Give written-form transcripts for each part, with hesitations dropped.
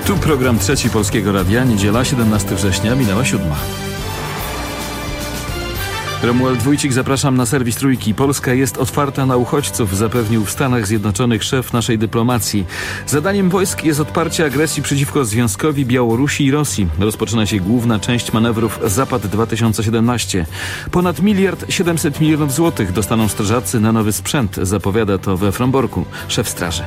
Tu program Trzeci Polskiego Radia, niedziela 17 września, minęła 7. Romuald Wójcik, zapraszam na serwis Trójki. Polska jest otwarta na uchodźców, zapewnił w Stanach Zjednoczonych szef naszej dyplomacji. Zadaniem wojsk jest odparcie agresji przeciwko Związkowi Białorusi i Rosji. Rozpoczyna się główna część manewrów Zapad 2017. Ponad 1,7 mld złotych dostaną strażacy na nowy sprzęt, zapowiada to we Fromborku szef straży.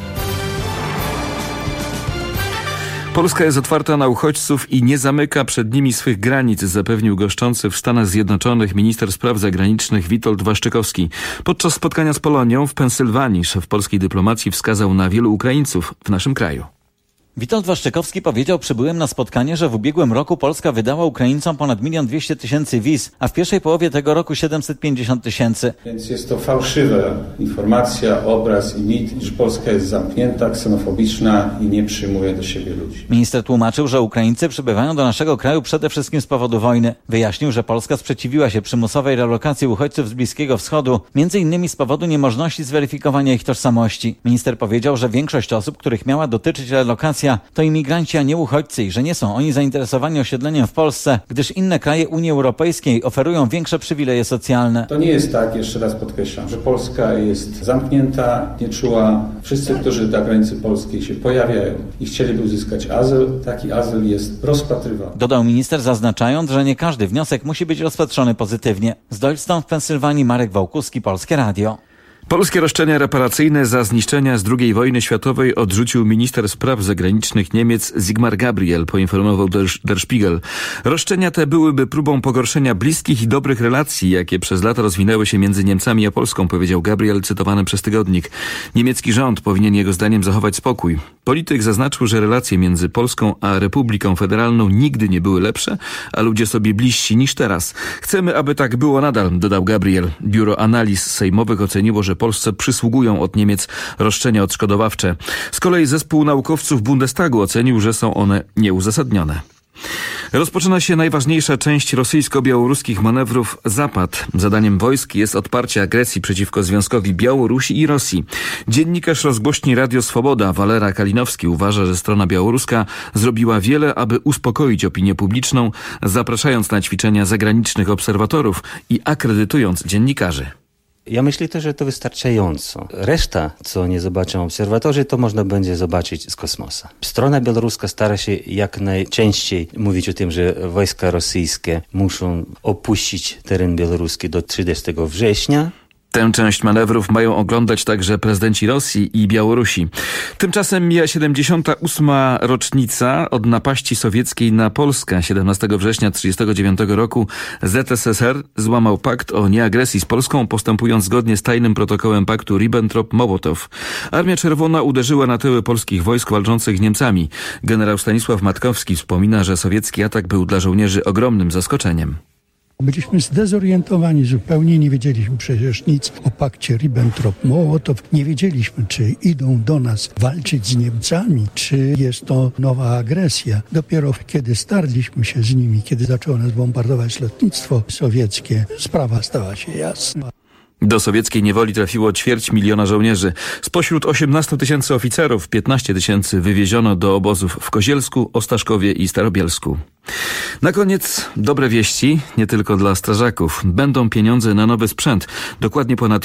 Polska jest otwarta na uchodźców i nie zamyka przed nimi swych granic, zapewnił goszczący w Stanach Zjednoczonych minister spraw zagranicznych Witold Waszczykowski. Podczas spotkania z Polonią w Pensylwanii szef polskiej dyplomacji wskazał na wielu Ukraińców w naszym kraju. Witold Waszczykowski powiedział przybyłym na spotkanie, że w ubiegłym roku Polska wydała Ukraińcom ponad 1 200 000 wiz, a w pierwszej połowie tego roku 750 000. Więc jest to fałszywa informacja, obraz i mit, iż Polska jest zamknięta, ksenofobiczna i nie przyjmuje do siebie ludzi. Minister tłumaczył, że Ukraińcy przybywają do naszego kraju przede wszystkim z powodu wojny. Wyjaśnił, że Polska sprzeciwiła się przymusowej relokacji uchodźców z Bliskiego Wschodu, m.in. z powodu niemożności zweryfikowania ich tożsamości. Minister powiedział, że większość osób, których miała dotyczyć relokacja, to imigranci, a nie uchodźcy i że nie są oni zainteresowani osiedleniem w Polsce, gdyż inne kraje Unii Europejskiej oferują większe przywileje socjalne. To nie jest tak, jeszcze raz podkreślam, że Polska jest zamknięta, nieczuła. Wszyscy, którzy na granicy polskiej się pojawiają i chcieliby uzyskać azyl, taki azyl jest rozpatrywany. Dodał minister, zaznaczając, że nie każdy wniosek musi być rozpatrzony pozytywnie. Z Deutschland w Pensylwanii Marek Wałkuski, Polskie Radio. Polskie roszczenia reparacyjne za zniszczenia z II wojny światowej odrzucił minister spraw zagranicznych Niemiec Sigmar Gabriel, poinformował Der Spiegel. Roszczenia te byłyby próbą pogorszenia bliskich i dobrych relacji, jakie przez lata rozwinęły się między Niemcami a Polską, powiedział Gabriel, cytowany przez tygodnik. Niemiecki rząd powinien jego zdaniem zachować spokój. Polityk zaznaczył, że relacje między Polską a Republiką Federalną nigdy nie były lepsze, a ludzie sobie bliżsi niż teraz. Chcemy, aby tak było nadal, dodał Gabriel. Biuro Analiz Sejmowych oceniło, że Polsce przysługują od Niemiec roszczenia odszkodowawcze. Z kolei zespół naukowców Bundestagu ocenił, że są one nieuzasadnione. Rozpoczyna się najważniejsza część rosyjsko-białoruskich manewrów Zapad. Zadaniem wojsk jest odparcie agresji przeciwko Związkowi Białorusi i Rosji. Dziennikarz rozgłośni Radio Swoboda Walera Kalinowski uważa, że strona białoruska zrobiła wiele, aby uspokoić opinię publiczną, zapraszając na ćwiczenia zagranicznych obserwatorów i akredytując dziennikarzy. Ja myślę też, że to wystarczająco. Reszta, co nie zobaczą obserwatorzy, to można będzie zobaczyć z kosmosa. Strona białoruska stara się jak najczęściej mówić o tym, że wojska rosyjskie muszą opuścić teren białoruski do 30 września. Tę część manewrów mają oglądać także prezydenci Rosji i Białorusi. Tymczasem mija 78. rocznica od napaści sowieckiej na Polskę. 17 września 1939 roku ZSSR złamał pakt o nieagresji z Polską, postępując zgodnie z tajnym protokołem paktu Ribbentrop-Mołotow. Armia Czerwona uderzyła na tyły polskich wojsk walczących z Niemcami. Generał Stanisław Matkowski wspomina, że sowiecki atak był dla żołnierzy ogromnym zaskoczeniem. Byliśmy zdezorientowani zupełnie, nie wiedzieliśmy przecież nic o pakcie Ribbentrop-Mołotow. Nie wiedzieliśmy, czy idą do nas walczyć z Niemcami, czy jest to nowa agresja. Dopiero kiedy starliśmy się z nimi, kiedy zaczęło nas bombardować lotnictwo sowieckie, sprawa stała się jasna. Do sowieckiej niewoli trafiło 250 000 żołnierzy. Spośród 18 000 oficerów 15 000 wywieziono do obozów w Kozielsku, Ostaszkowie i Starobielsku. Na koniec dobre wieści, nie tylko dla strażaków. Będą pieniądze na nowy sprzęt. Dokładnie ponad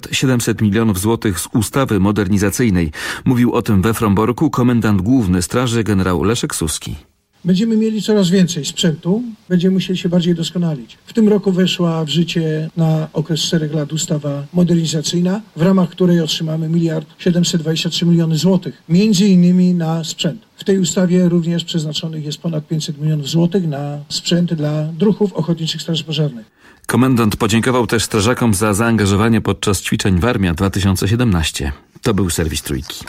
1,7 mld złotych z ustawy modernizacyjnej. Mówił o tym we Fromborku komendant główny straży generał Leszek Suski. Będziemy mieli coraz więcej sprzętu, będziemy musieli się bardziej doskonalić. W tym roku weszła w życie na okres 4 lat ustawa modernizacyjna, w ramach której otrzymamy 1,723 mld złotych, między innymi na sprzęt. W tej ustawie również przeznaczonych jest ponad 500 milionów złotych na sprzęt dla druhów ochotniczych straży pożarnych. Komendant podziękował też strażakom za zaangażowanie podczas ćwiczeń Warmia 2017. To był serwis Trójki.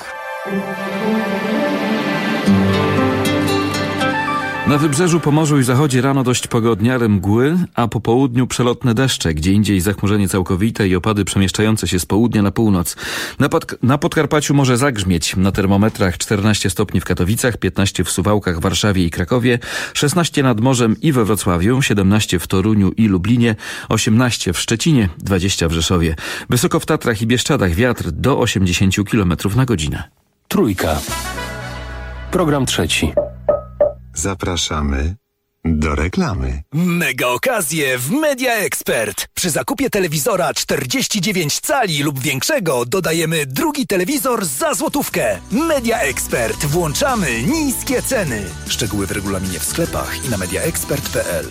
Na wybrzeżu, Pomorzu i zachodzie rano dość pogodnie, ale mgły, a po południu przelotne deszcze, gdzie indziej zachmurzenie całkowite i opady przemieszczające się z południa na północ. Na Podkarpaciu może zagrzmieć. Na termometrach 14 stopni w Katowicach, 15 w Suwałkach, Warszawie i Krakowie, 16 nad morzem i we Wrocławiu, 17 w Toruniu i Lublinie, 18 w Szczecinie, 20 w Rzeszowie. Wysoko w Tatrach i Bieszczadach wiatr do 80 km na godzinę. Trójka. Program trzeci. Zapraszamy do reklamy. Mega okazje w Media Expert. Przy zakupie telewizora 49 cali lub większego dodajemy drugi telewizor za złotówkę. Media Expert. Włączamy niskie ceny. Szczegóły w regulaminie w sklepach i na mediaexpert.pl.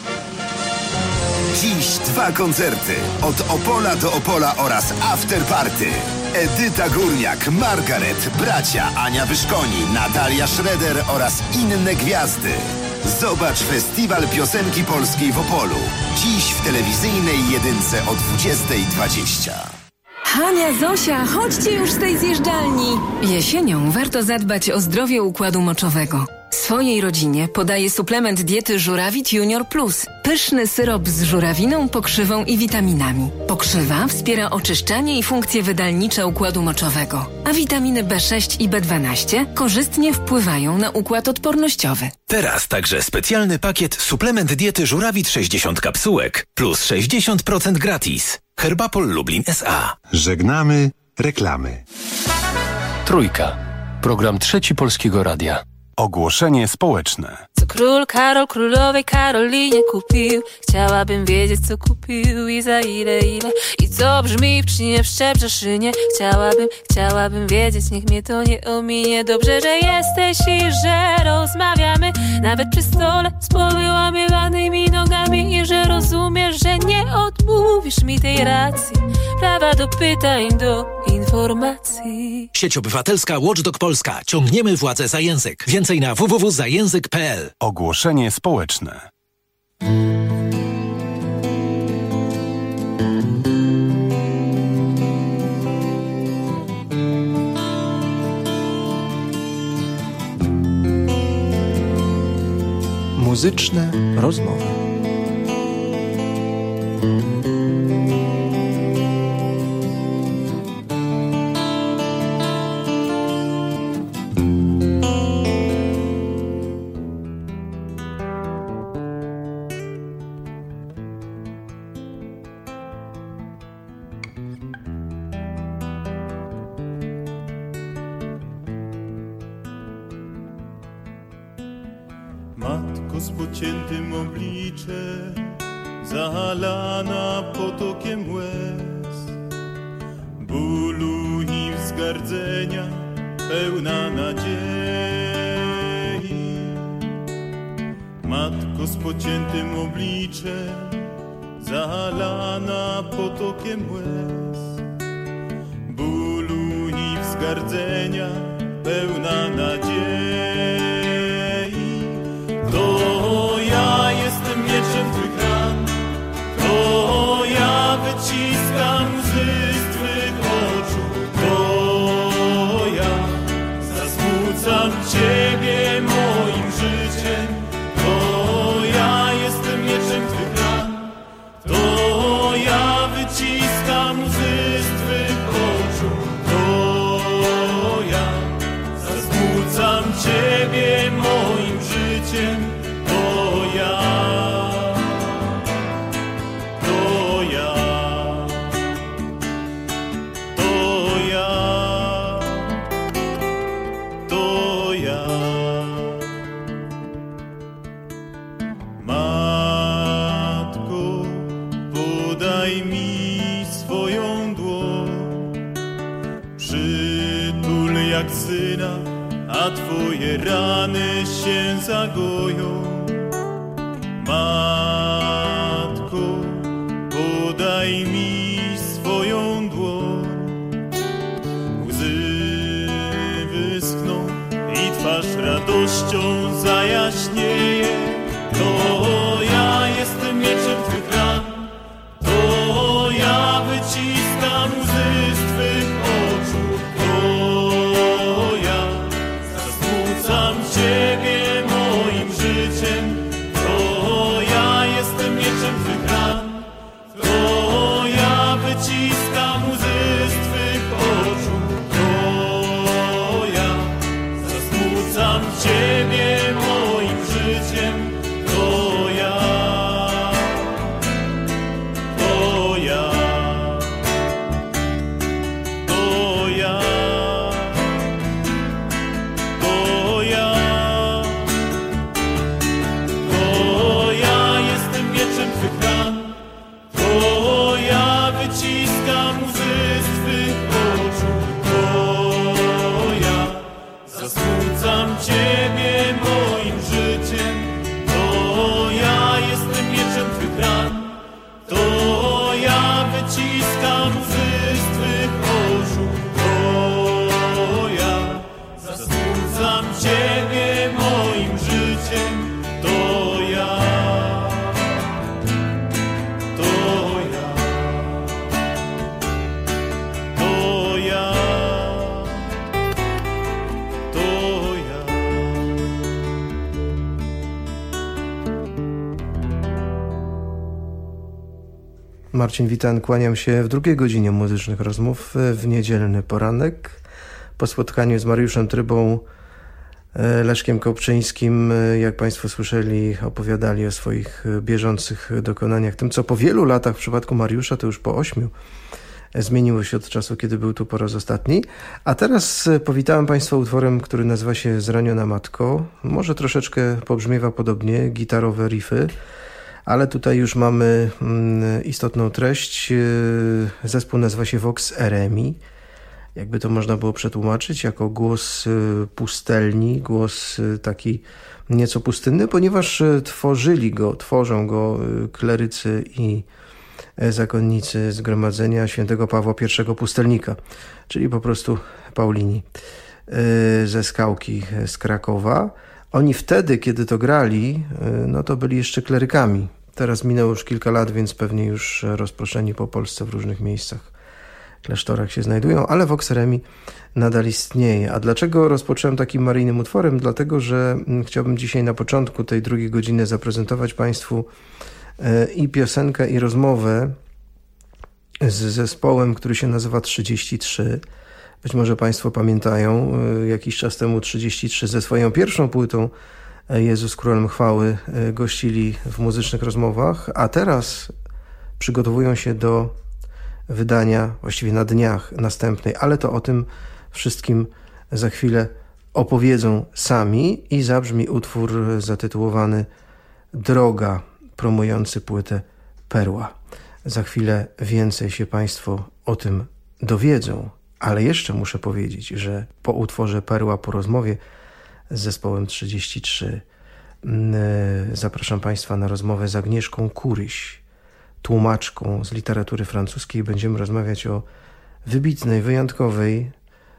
Dziś 2 koncerty. Od Opola do Opola oraz After Party. Edyta Górniak, Margaret, bracia Ania Wyszkoni, Natalia Schroeder oraz inne gwiazdy. Zobacz Festiwal Piosenki Polskiej w Opolu. Dziś w telewizyjnej jedynce o 20:20. Hania, Zosia, chodźcie już z tej zjeżdżalni. Jesienią warto zadbać o zdrowie układu moczowego. Swojej rodzinie podaję suplement diety Żurawit Junior Plus. Pyszny syrop z żurawiną, pokrzywą i witaminami. Pokrzywa wspiera oczyszczanie i funkcje wydalnicze układu moczowego, a witaminy B6 i B12 korzystnie wpływają na układ odpornościowy. Teraz także specjalny pakiet suplement diety Żurawit 60 kapsułek plus 60% gratis. Herbapol Lublin S.A. Żegnamy reklamy. Trójka. Program trzeci Polskiego Radia. Ogłoszenie społeczne. Co król Karol królowej Karolinie kupił? Chciałabym wiedzieć, co kupił i za ile. I co brzmi w Trzcinie, w Szczebrzeszynie. Chciałabym wiedzieć, niech mnie to nie ominie. Dobrze, że jesteś i że rozmawiamy, nawet przy stole z powyłamywanymi nogami. I że rozumiesz, że nie odmówisz mi tej racji, prawa do pytań, do informacji. Sieć Obywatelska Watchdog Polska. Ciągniemy władzę za język. Więcej na www.zajęzyk.pl. Ogłoszenie społeczne. Muzyczne rozmowy. Matko z pociętym obliczem, zalana potokiem łez, bólu i wzgardzenia, pełna nadziei. Matko z pociętym obliczem, zalana potokiem łez, bólu i wzgardzenia, pełna nadziei. To ja jestem mieczem Twych ran, to ja wyciskam łzy z Twych oczu, to ja zasmucam Ciebie moim życiem, to ja jestem mieczem Twych ran, to ja wyciskam łzy z Twych oczu, to ja zasmucam Ciebie moim życiem, to ja, to ja, to ja, to ja. Matko, podaj mi swoją dłoń, przytul jak syna, a Twoje rany się zagoją. Matko, podaj mi swoją dłoń, łzy wyschną i twarz radością zajaśnieje. To ja jestem mieczem Twych ran, to ja wyciskam łzy z Twych oczu, to ja zasmucam Ciebie moim życiem, to ja jestem mieczem Twych ran, to łzy z twych oczu. To ja zasmucam Ciebie moim życiem. To ja jestem mieczem twych ran. To ja wyciskam łzy z twych oczu. To ja zasmucam Ciebie moim życiem. To ja. Marcin Witan, kłaniam się w drugiej godzinie muzycznych rozmów w niedzielny poranek. Po spotkaniu z Mariuszem Trybą, Leszkiem Kopczyńskim, jak Państwo słyszeli, opowiadali o swoich bieżących dokonaniach. Tym, co po wielu latach, w przypadku Mariusza to już po 8, zmieniło się od czasu, kiedy był tu po raz ostatni. A teraz powitałem Państwa utworem, który nazywa się Zraniona Matko. Może troszeczkę pobrzmiewa podobnie, gitarowe riffy, ale tutaj już mamy istotną treść. Zespół nazywa się Vox Eremi. Jakby to można było przetłumaczyć jako głos pustelni, głos taki nieco pustynny, ponieważ tworzą go klerycy i zakonnicy Zgromadzenia Świętego Pawła I Pustelnika, czyli po prostu Paulini ze Skałki z Krakowa. Oni wtedy, kiedy to grali, no to byli jeszcze klerykami. Teraz minęło już kilka lat, więc pewnie już rozproszeni po Polsce w różnych miejscach, klasztorach się znajdują, ale Vox Eremi nadal istnieje. A dlaczego rozpocząłem takim maryjnym utworem? Dlatego, że chciałbym dzisiaj na początku tej drugiej godziny zaprezentować Państwu i piosenkę, i rozmowę z zespołem, który się nazywa 33. Być może Państwo pamiętają, jakiś czas temu 33 ze swoją pierwszą płytą Jezus Królem Chwały gościli w muzycznych rozmowach, a teraz przygotowują się do wydania, właściwie na dniach następnej, ale to o tym wszystkim za chwilę opowiedzą sami i zabrzmi utwór zatytułowany Droga, promujący płytę Perła. Za chwilę więcej się Państwo o tym dowiedzą, ale jeszcze muszę powiedzieć, że po utworze Perła, po rozmowie z zespołem 33 zapraszam Państwa na rozmowę z Agnieszką Kuryś, tłumaczką z literatury francuskiej. Będziemy rozmawiać o wybitnej, wyjątkowej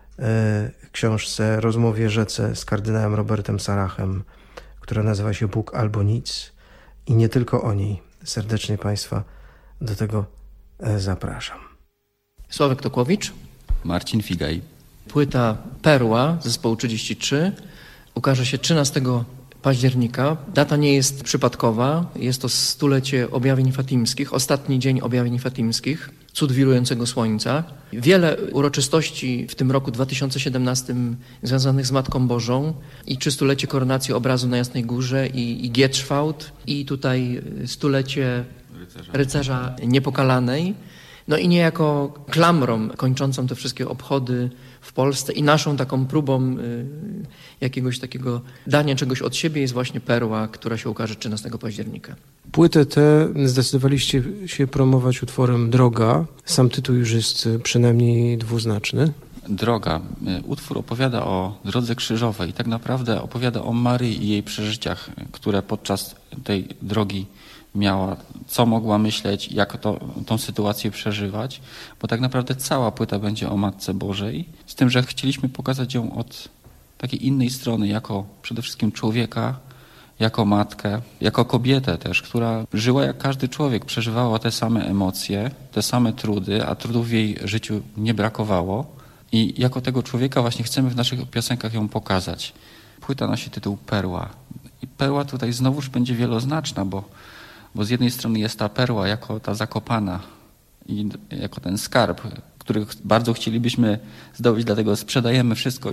książce, rozmowie rzece z kardynałem Robertem Sarachem, która nazywa się Bóg albo nic, i nie tylko o niej. Serdecznie Państwa do tego zapraszam. Sławek Tokłowicz. Marcin Figaj. Płyta Perła zespołu 33 ukaże się 13 października. Data nie jest przypadkowa. Jest to 100-lecie objawień fatimskich, ostatni dzień objawień fatimskich, cud wirującego słońca. Wiele uroczystości w tym roku 2017 związanych z Matką Bożą i 300-lecie koronacji obrazu na Jasnej Górze i Gietrzwałt i tutaj 100-lecie Rycerza Niepokalanej. No i niejako klamrą kończącą te wszystkie obchody w Polsce i naszą taką próbą jakiegoś takiego dania czegoś od siebie jest właśnie Perła, która się ukaże 13 października. Płytę tę zdecydowaliście się promować utworem Droga. Sam tytuł już jest przynajmniej dwuznaczny. Droga. Utwór opowiada o drodze krzyżowej. Tak naprawdę opowiada o Maryi i jej przeżyciach, które podczas tej drogi miała, co mogła myśleć, jak tą sytuację przeżywać, bo tak naprawdę cała płyta będzie o Matce Bożej, z tym, że chcieliśmy pokazać ją od takiej innej strony, jako przede wszystkim człowieka, jako matkę, jako kobietę też, która żyła jak każdy człowiek, przeżywała te same emocje, te same trudy, a trudów w jej życiu nie brakowało i jako tego człowieka właśnie chcemy w naszych piosenkach ją pokazać. Płyta nosi tytuł Perła i perła tutaj znowuż będzie wieloznaczna, bo z jednej strony jest ta perła jako ta zakopana i jako ten skarb, który bardzo chcielibyśmy zdobyć, dlatego sprzedajemy wszystko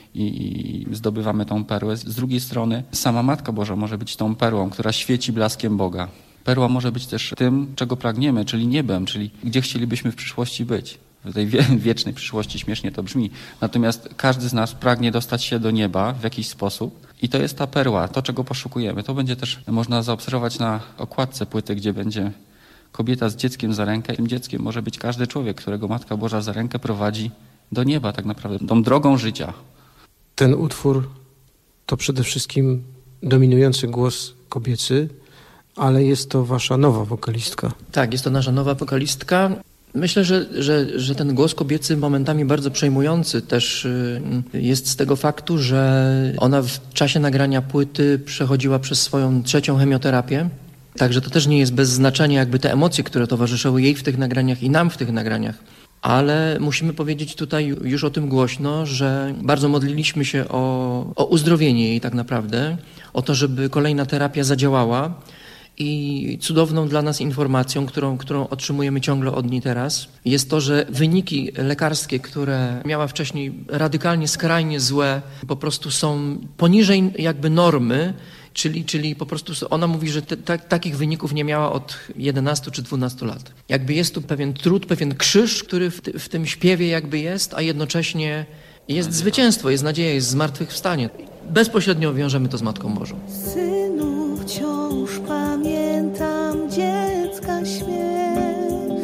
i zdobywamy tą perłę. Z drugiej strony sama Matka Boża może być tą perłą, która świeci blaskiem Boga. Perła może być też tym, czego pragniemy, czyli niebem, czyli gdzie chcielibyśmy w przyszłości być. W tej wiecznej przyszłości, śmiesznie to brzmi. Natomiast każdy z nas pragnie dostać się do nieba w jakiś sposób. I to jest ta perła, to czego poszukujemy. To będzie też można zaobserwować na okładce płyty, gdzie będzie kobieta z dzieckiem za rękę. Tym dzieckiem może być każdy człowiek, którego Matka Boża za rękę prowadzi do nieba tak naprawdę, tą drogą życia. Ten utwór to przede wszystkim dominujący głos kobiecy, ale jest to wasza nowa wokalistka. Tak, jest to nasza nowa wokalistka. Myślę, że ten głos kobiecy momentami bardzo przejmujący też jest z tego faktu, że ona w czasie nagrania płyty przechodziła przez swoją 3. chemioterapię. Także to też nie jest bez znaczenia jakby te emocje, które towarzyszyły jej w tych nagraniach i nam w tych nagraniach. Ale musimy powiedzieć tutaj już o tym głośno, że bardzo modliliśmy się o uzdrowienie jej tak naprawdę, o to, żeby kolejna terapia zadziałała. I cudowną dla nas informacją, którą otrzymujemy ciągle od niej teraz, jest to, że wyniki lekarskie, które miała wcześniej radykalnie, skrajnie złe, po prostu są poniżej jakby normy, czyli po prostu ona mówi, że takich wyników nie miała od 11 czy 12 lat. Jakby jest tu pewien trud, pewien krzyż, który w tym śpiewie jakby jest, a jednocześnie jest zwycięstwo, jest nadzieja, jest zmartwychwstanie. Bezpośrednio wiążemy to z Matką Bożą. Synu, wciąż pamiętam dziecka śmiech,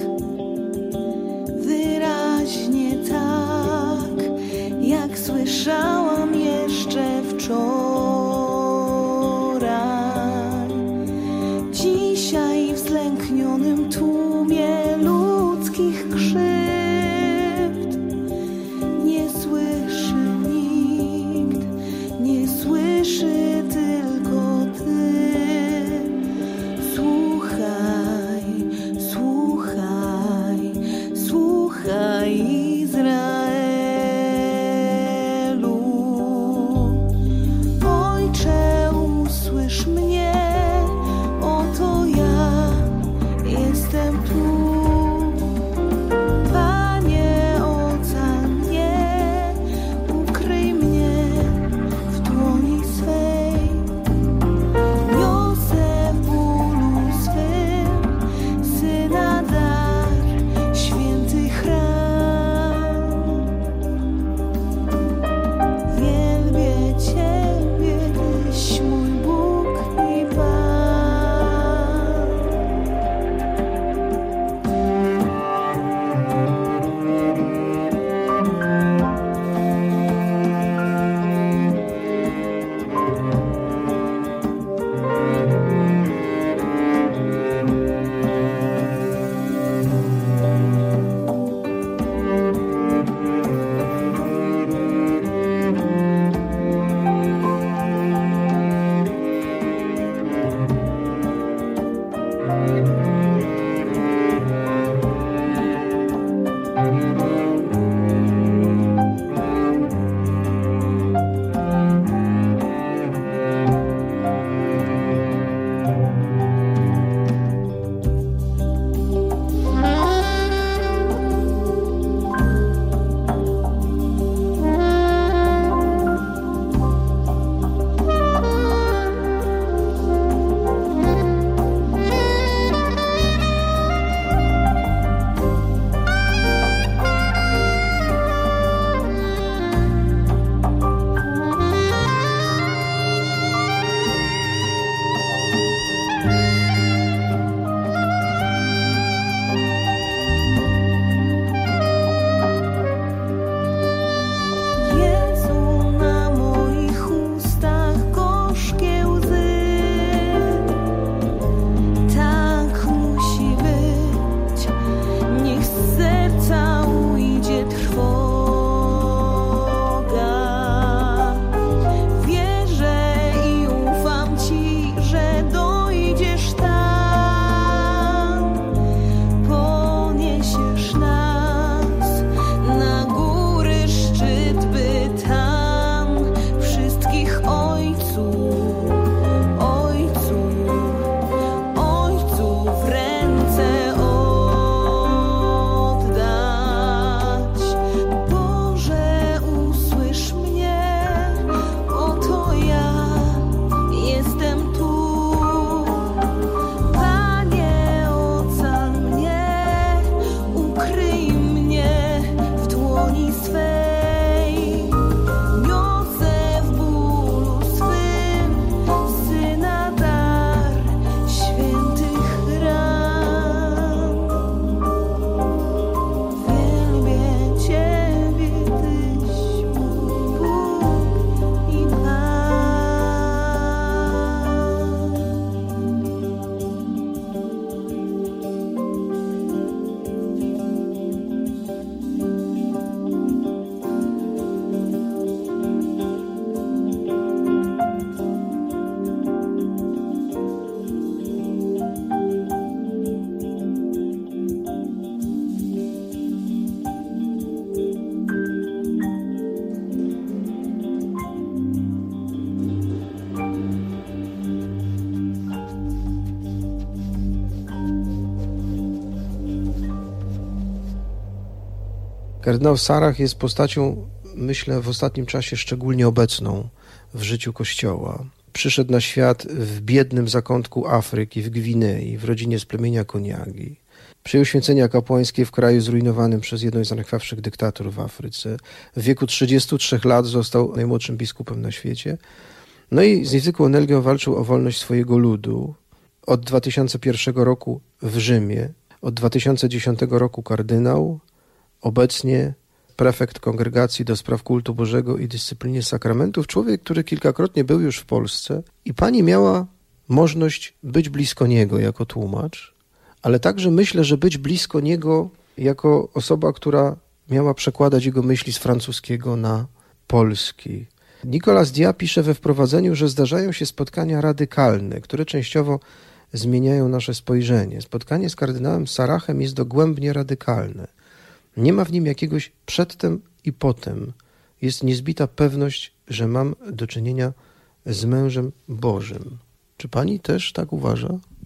wyraźnie tak, jak słyszałam jeszcze wczoraj. Dzisiaj w zlęknionym tłumie ludzkich krzywd nie słyszy nikt, nie słyszy tylko Ty. Słuchaj, słuchaj, słuchaj Izraelu. Ojcze, usłysz mnie, oto ja jestem tu. Panie, ocal mnie, ukryj mnie w dłoni swej. Niosę w bólu swym Syna dar, święty chram. Wielbię Ciebie, Tyś mój Bóg i Pan. Kardynał Sarach jest postacią, myślę, w ostatnim czasie szczególnie obecną w życiu Kościoła. Przyszedł na świat w biednym zakątku Afryki, w Gwinei, w rodzinie z plemienia Koniagi. Przyjął święcenia kapłańskie w kraju zrujnowanym przez jedną z najkrwawszych dyktatur w Afryce. W wieku 33 lat został najmłodszym biskupem na świecie. No i z niezwykłą energią walczył o wolność swojego ludu. Od 2001 roku w Rzymie, od 2010 roku kardynał, obecnie prefekt Kongregacji do Spraw Kultu Bożego i Dyscypliny Sakramentów, człowiek, który kilkakrotnie był już w Polsce i pani miała możliwość być blisko niego jako tłumacz, ale także myślę, że być blisko niego jako osoba, która miała przekładać jego myśli z francuskiego na polski. Nicolas Dia pisze we wprowadzeniu, że zdarzają się spotkania radykalne, które częściowo zmieniają nasze spojrzenie. Spotkanie z kardynałem Sarachem jest dogłębnie radykalne. Nie ma w nim jakiegoś przedtem i potem. Jest niezbita pewność, że mam do czynienia z mężem Bożym. Czy pani też tak uważa?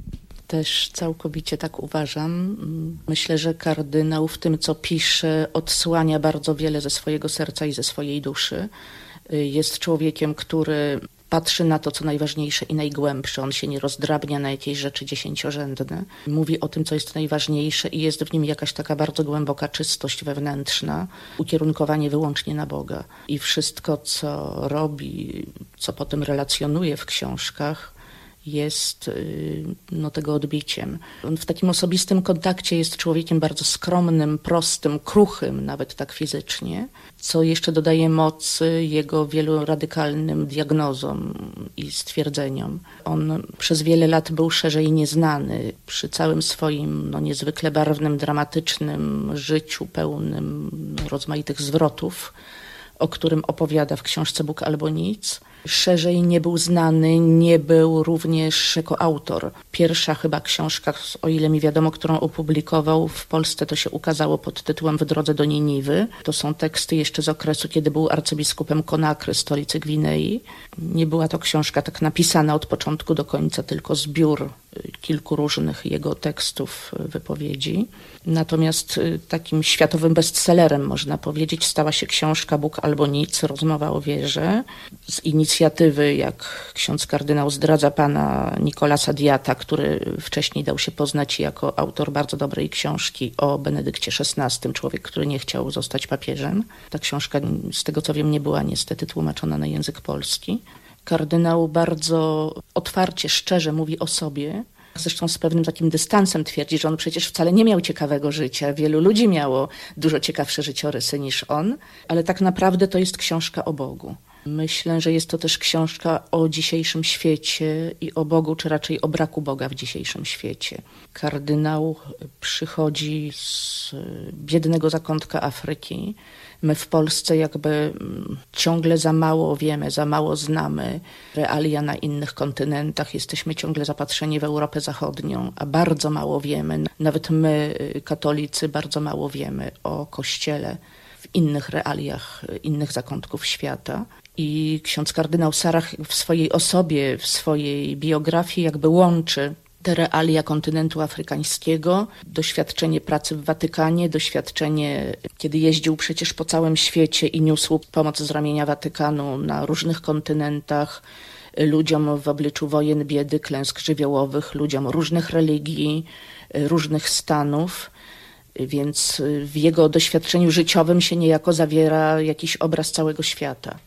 Też całkowicie tak uważam. Myślę, że kardynał w tym, co pisze, odsłania bardzo wiele ze swojego serca i ze swojej duszy. Jest człowiekiem, który patrzy na to, co najważniejsze i najgłębsze. On się nie rozdrabnia na jakieś rzeczy dziesięciorzędne. Mówi o tym, co jest najważniejsze i jest w nim jakaś taka bardzo głęboka czystość wewnętrzna, ukierunkowanie wyłącznie na Boga. I wszystko, co robi, co potem relacjonuje w książkach, jest tego odbiciem. On w takim osobistym kontakcie jest człowiekiem bardzo skromnym, prostym, kruchym, nawet tak fizycznie, co jeszcze dodaje mocy jego wielu radykalnym diagnozom i stwierdzeniom. On przez wiele lat był szerzej nieznany. Przy całym swoim niezwykle barwnym, dramatycznym życiu, pełnym rozmaitych zwrotów, o którym opowiada w książce Bóg albo nic, szerzej nie był znany, nie był również jako autor. Pierwsza chyba książka, o ile mi wiadomo, którą opublikował w Polsce, to się ukazało pod tytułem W drodze do Niniwy. To są teksty jeszcze z okresu, kiedy był arcybiskupem Konakry, stolicy Gwinei. Nie była to książka tak napisana od początku do końca, tylko zbiór kilku różnych jego tekstów, wypowiedzi. Natomiast takim światowym bestsellerem, można powiedzieć, stała się książka Bóg albo nic, rozmowa o wierze. Z inicjatywy, jak ksiądz kardynał zdradza, pana Nicolasa Diata, który wcześniej dał się poznać jako autor bardzo dobrej książki o Benedykcie XVI, człowiek, który nie chciał zostać papieżem. Ta książka, z tego co wiem, nie była niestety tłumaczona na język polski. Kardynał bardzo otwarcie, szczerze mówi o sobie. Zresztą z pewnym takim dystansem twierdzi, że on przecież wcale nie miał ciekawego życia. Wielu ludzi miało dużo ciekawsze życiorysy niż on, ale tak naprawdę to jest książka o Bogu. Myślę, że jest to też książka o dzisiejszym świecie i o Bogu, czy raczej o braku Boga w dzisiejszym świecie. Kardynał przychodzi z biednego zakątka Afryki. My w Polsce jakby ciągle za mało wiemy, za mało znamy realia na innych kontynentach. Jesteśmy ciągle zapatrzeni w Europę Zachodnią, a bardzo mało wiemy. Nawet my, katolicy, bardzo mało wiemy o Kościele w innych realiach, innych zakątków świata. I ksiądz kardynał Sarach w swojej osobie, w swojej biografii jakby łączy te realia kontynentu afrykańskiego, doświadczenie pracy w Watykanie, doświadczenie, kiedy jeździł przecież po całym świecie i niósł pomoc z ramienia Watykanu na różnych kontynentach, ludziom w obliczu wojen, biedy, klęsk żywiołowych, ludziom różnych religii, różnych stanów. Więc w jego doświadczeniu życiowym się niejako zawiera jakiś obraz całego świata.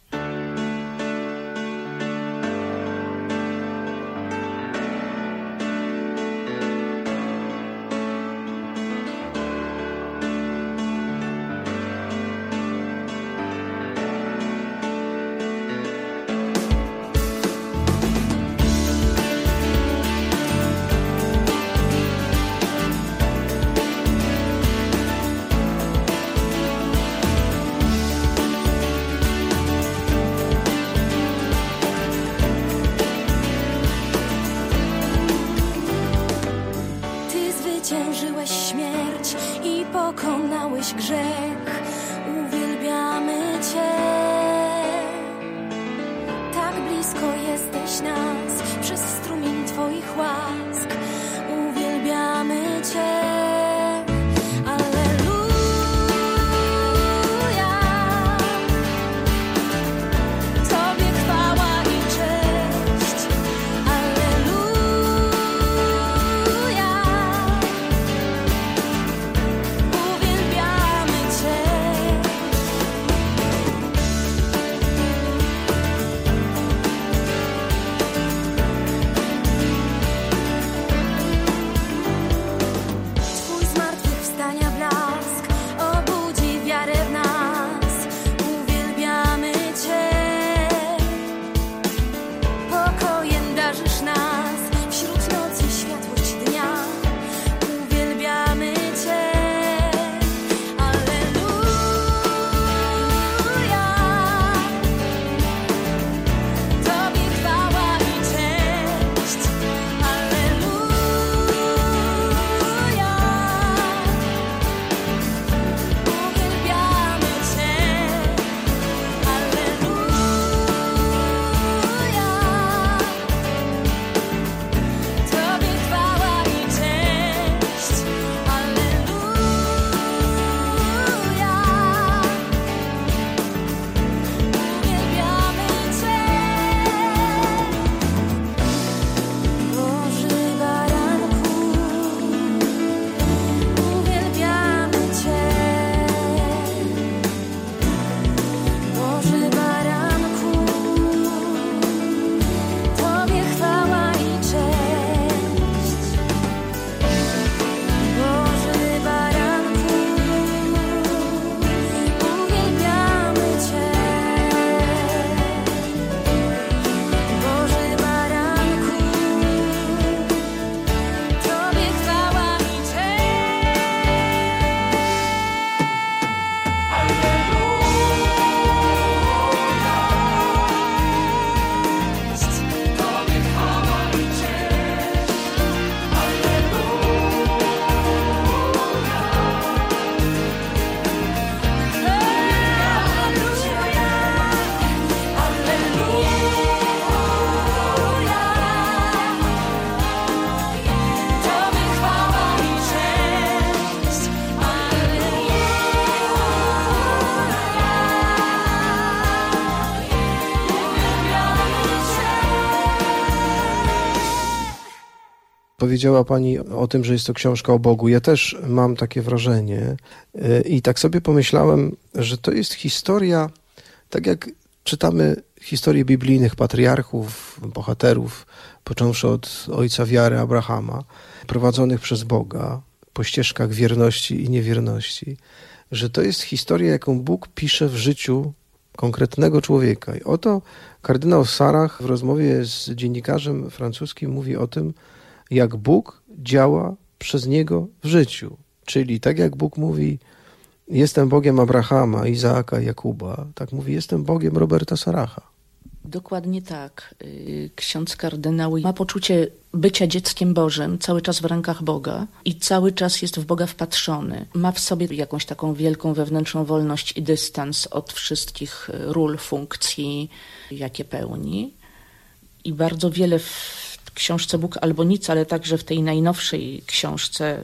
Powiedziała Pani o tym, że jest to książka o Bogu. Ja też mam takie wrażenie i tak sobie pomyślałem, że to jest historia, tak jak czytamy historie biblijnych patriarchów, bohaterów, począwszy od ojca wiary Abrahama, prowadzonych przez Boga po ścieżkach wierności i niewierności, że to jest historia, jaką Bóg pisze w życiu konkretnego człowieka. I oto kardynał Sarach w rozmowie z dziennikarzem francuskim mówi o tym, jak Bóg działa przez niego w życiu. Czyli tak jak Bóg mówi, jestem Bogiem Abrahama, Izaaka, Jakuba, tak mówi, jestem Bogiem Roberta Saracha. Dokładnie tak. Ksiądz kardynał ma poczucie bycia dzieckiem Bożym, cały czas w rękach Boga i cały czas jest w Boga wpatrzony. Ma w sobie jakąś taką wielką wewnętrzną wolność i dystans od wszystkich ról, funkcji, jakie pełni. I bardzo wiele w książce Bóg albo nic, ale także w tej najnowszej książce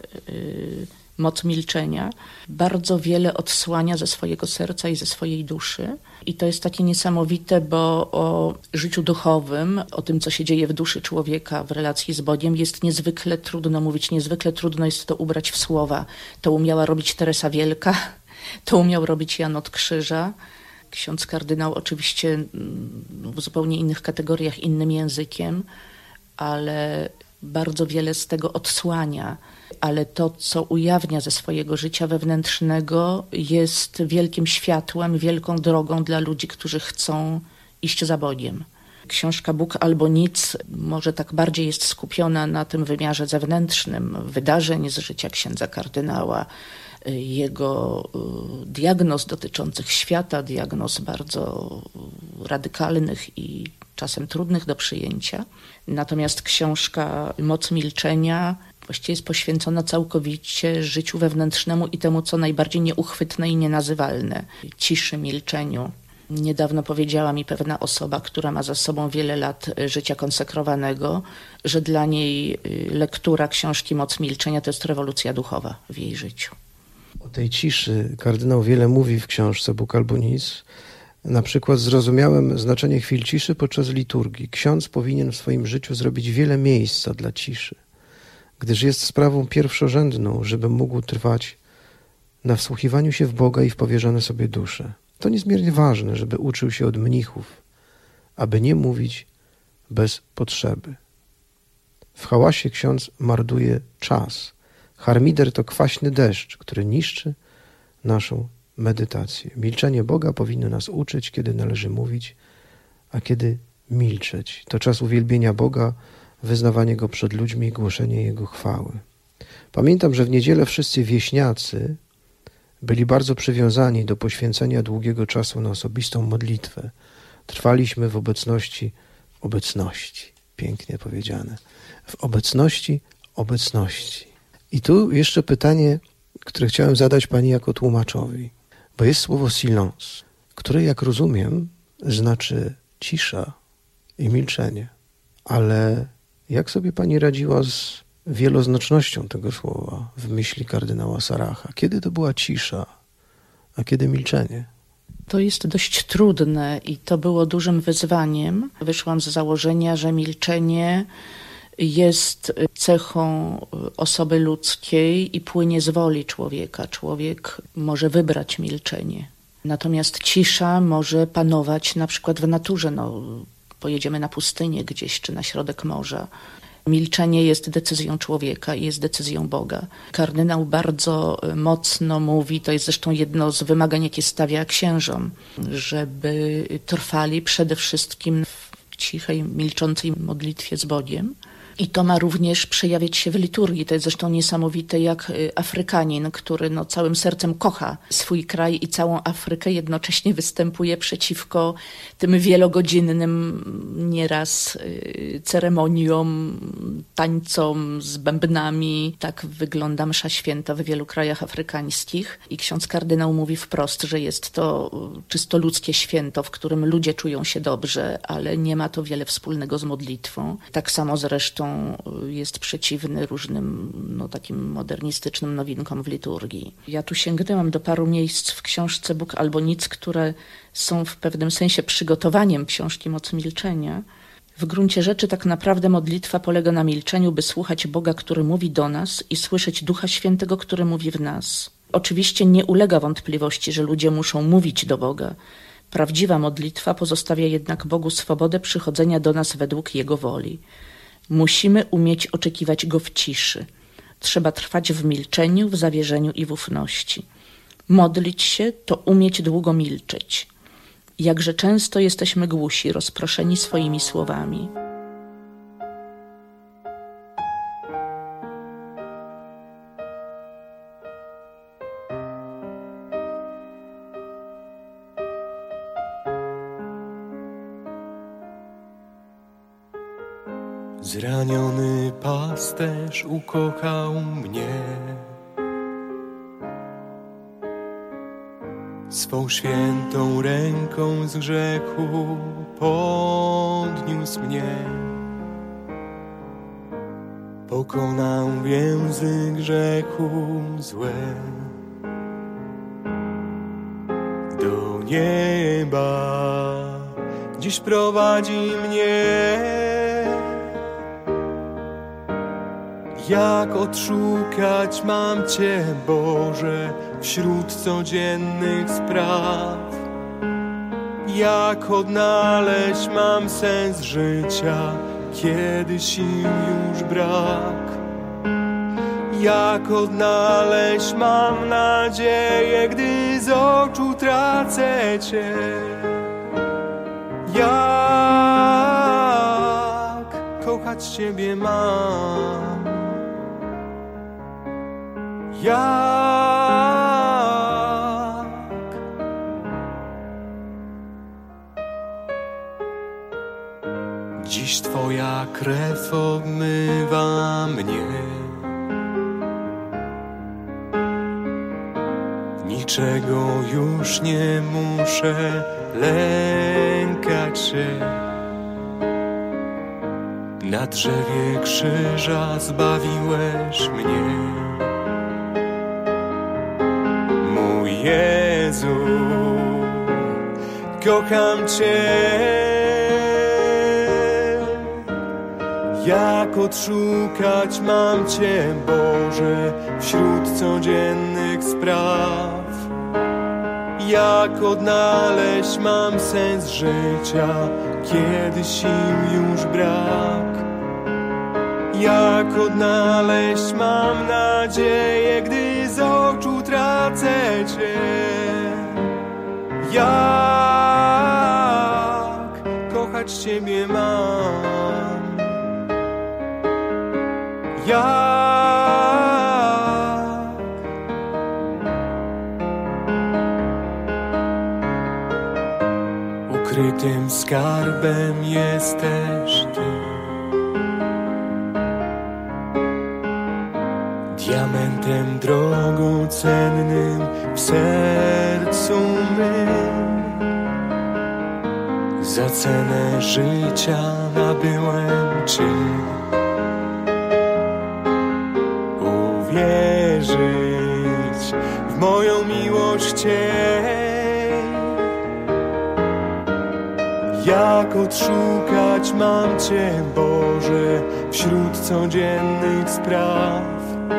Moc milczenia, bardzo wiele odsłania ze swojego serca i ze swojej duszy. I to jest takie niesamowite, bo o życiu duchowym, o tym, co się dzieje w duszy człowieka w relacji z Bogiem, jest niezwykle trudno mówić, niezwykle trudno jest to ubrać w słowa. To umiała robić Teresa Wielka, to umiał robić Jan od Krzyża. Ksiądz kardynał oczywiście w zupełnie innych kategoriach, innym językiem, ale bardzo wiele z tego odsłania. Ale to, co ujawnia ze swojego życia wewnętrznego, jest wielkim światłem, wielką drogą dla ludzi, którzy chcą iść za Bogiem. Książka Bóg albo nic może tak bardziej jest skupiona na tym wymiarze zewnętrznym wydarzeń z życia księdza kardynała, jego diagnoz dotyczących świata, diagnoz bardzo radykalnych i czasem trudnych do przyjęcia. Natomiast książka Moc milczenia właściwie jest poświęcona całkowicie życiu wewnętrznemu i temu, co najbardziej nieuchwytne i nienazywalne. Ciszy, milczeniu. Niedawno powiedziała mi pewna osoba, która ma za sobą wiele lat życia konsekrowanego, że dla niej lektura książki Moc milczenia to jest rewolucja duchowa w jej życiu. O tej ciszy kardynał wiele mówi w książce Bóg albo nic. Na przykład zrozumiałem znaczenie chwil ciszy podczas liturgii. Ksiądz powinien w swoim życiu zrobić wiele miejsca dla ciszy, gdyż jest sprawą pierwszorzędną, żeby mógł trwać na wsłuchiwaniu się w Boga i w powierzone sobie dusze. To niezmiernie ważne, żeby uczył się od mnichów, aby nie mówić bez potrzeby. W hałasie ksiądz marnuje czas. Harmider to kwaśny deszcz, który niszczy naszą medytację. Milczenie Boga powinno nas uczyć, kiedy należy mówić, a kiedy milczeć. To czas uwielbienia Boga, wyznawanie Go przed ludźmi i głoszenie Jego chwały. Pamiętam, że w niedzielę wszyscy wieśniacy byli bardzo przywiązani do poświęcenia długiego czasu na osobistą modlitwę. Trwaliśmy w obecności. Pięknie powiedziane. W obecności. I tu jeszcze pytanie, które chciałem zadać Pani jako tłumaczowi. Bo jest słowo silence, które, jak rozumiem, znaczy cisza i milczenie. Ale jak sobie Pani radziła z wieloznacznością tego słowa w myśli kardynała Saracha? Kiedy to była cisza, a kiedy milczenie? To jest dość trudne i to było dużym wyzwaniem. Wyszłam z założenia, że milczenie jest cechą osoby ludzkiej i płynie z woli człowieka. Człowiek może wybrać milczenie. Natomiast cisza może panować na przykład w naturze. Pojedziemy na pustynię gdzieś czy na środek morza. Milczenie jest decyzją człowieka i jest decyzją Boga. Kardynał bardzo mocno mówi, to jest zresztą jedno z wymagań, jakie stawia księżom, żeby trwali przede wszystkim w cichej, milczącej modlitwie z Bogiem. I to ma również przejawiać się w liturgii. To jest zresztą niesamowite, jak Afrykanin, który całym sercem kocha swój kraj i całą Afrykę, jednocześnie występuje przeciwko tym wielogodzinnym nieraz ceremoniom, tańcom z bębnami. Tak wygląda msza święta w wielu krajach afrykańskich. I ksiądz kardynał mówi wprost, że jest to czysto ludzkie święto, w którym ludzie czują się dobrze, ale nie ma to wiele wspólnego z modlitwą. Tak samo zresztą jest przeciwny różnym takim modernistycznym nowinkom w liturgii. Ja tu sięgnęłam do paru miejsc w książce Bóg albo nic, które są w pewnym sensie przygotowaniem książki Moc milczenia. W gruncie rzeczy tak naprawdę modlitwa polega na milczeniu, by słuchać Boga, który mówi do nas i słyszeć Ducha Świętego, który mówi w nas. Oczywiście nie ulega wątpliwości, że ludzie muszą mówić do Boga. Prawdziwa modlitwa pozostawia jednak Bogu swobodę przychodzenia do nas według Jego woli. Musimy umieć oczekiwać Go w ciszy. Trzeba trwać w milczeniu, w zawierzeniu i w ufności. Modlić się to umieć długo milczeć. Jakże często jesteśmy głusi, rozproszeni swoimi słowami. Zraniony pasterz ukochał mnie, swą świętą ręką z grzechu podniósł mnie. Pokonał więzy grzechu złe. Do nieba dziś prowadzi mnie. Jak odszukać mam Cię, Boże, wśród codziennych spraw? Jak odnaleźć mam sens życia, kiedy sił już brak? Jak odnaleźć mam nadzieję, gdy z oczu tracę Cię? Jak kochać Ciebie mam? Jak? Dziś Twoja krew obmywa mnie. Niczego już nie muszę lękać się. Na drzewie krzyża zbawiłeś mnie. Jezu, kocham Cię. Jak odszukać mam Cię, Boże, wśród codziennych spraw? Jak odnaleźć mam sens życia, kiedy sił już brak? Jak odnaleźć mam nadzieję, gdy z oczu tracę Cię? Jak kochać Ciebie mam? Jak? Ukrytym skarbem jesteś Ty. Diamentem drogocennym w sercu mym. Za cenę życia nabyłem Cię. Uwierzyć w moją miłość Cię. Jak odszukać mam Cię, Boże, wśród codziennych spraw?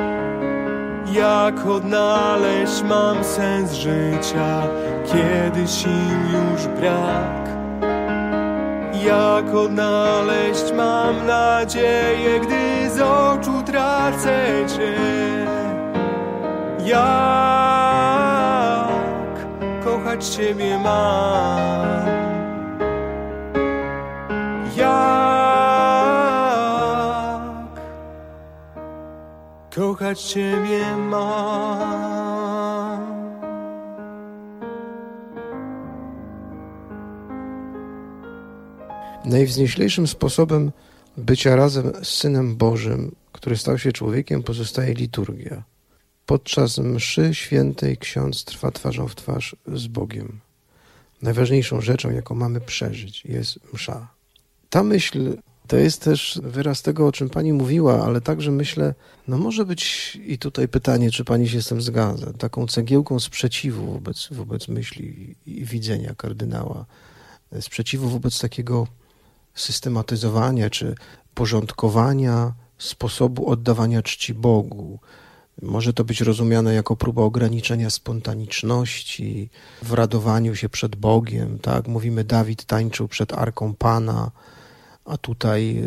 Jak odnaleźć mam sens życia, kiedy sił już brak? Jak odnaleźć mam nadzieję, gdy z oczu tracę Cię? Jak kochać Ciebie mam? Jak kochać Ciebie mam? Najwznioślejszym sposobem bycia razem z Synem Bożym, który stał się człowiekiem, pozostaje liturgia. Podczas mszy świętej ksiądz trwa twarzą w twarz z Bogiem. Najważniejszą rzeczą, jaką mamy przeżyć, jest msza. Ta myśl to jest też wyraz tego, o czym Pani mówiła, ale także myślę, no może być i tutaj pytanie, czy Pani się z tym zgadza, taką cegiełką sprzeciwu wobec myśli i widzenia kardynała, sprzeciwu wobec takiego systematyzowania czy porządkowania sposobu oddawania czci Bogu. Może to być rozumiane jako próba ograniczenia spontaniczności w radowaniu się przed Bogiem. Tak? Mówimy, Dawid tańczył przed Arką Pana, a tutaj